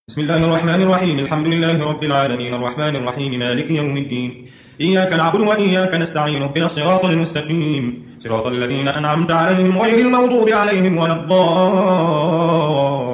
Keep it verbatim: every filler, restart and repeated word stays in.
بسم الله الرحمن الرحيم الحمد لله رب العالمين الرحمن الرحيم مالك يوم الدين إياك نعبد وإياك نستعين اهدنا الصراط المستقيم صراط الذين أنعمت عليهم غير المغضوب عليهم ولا الضالين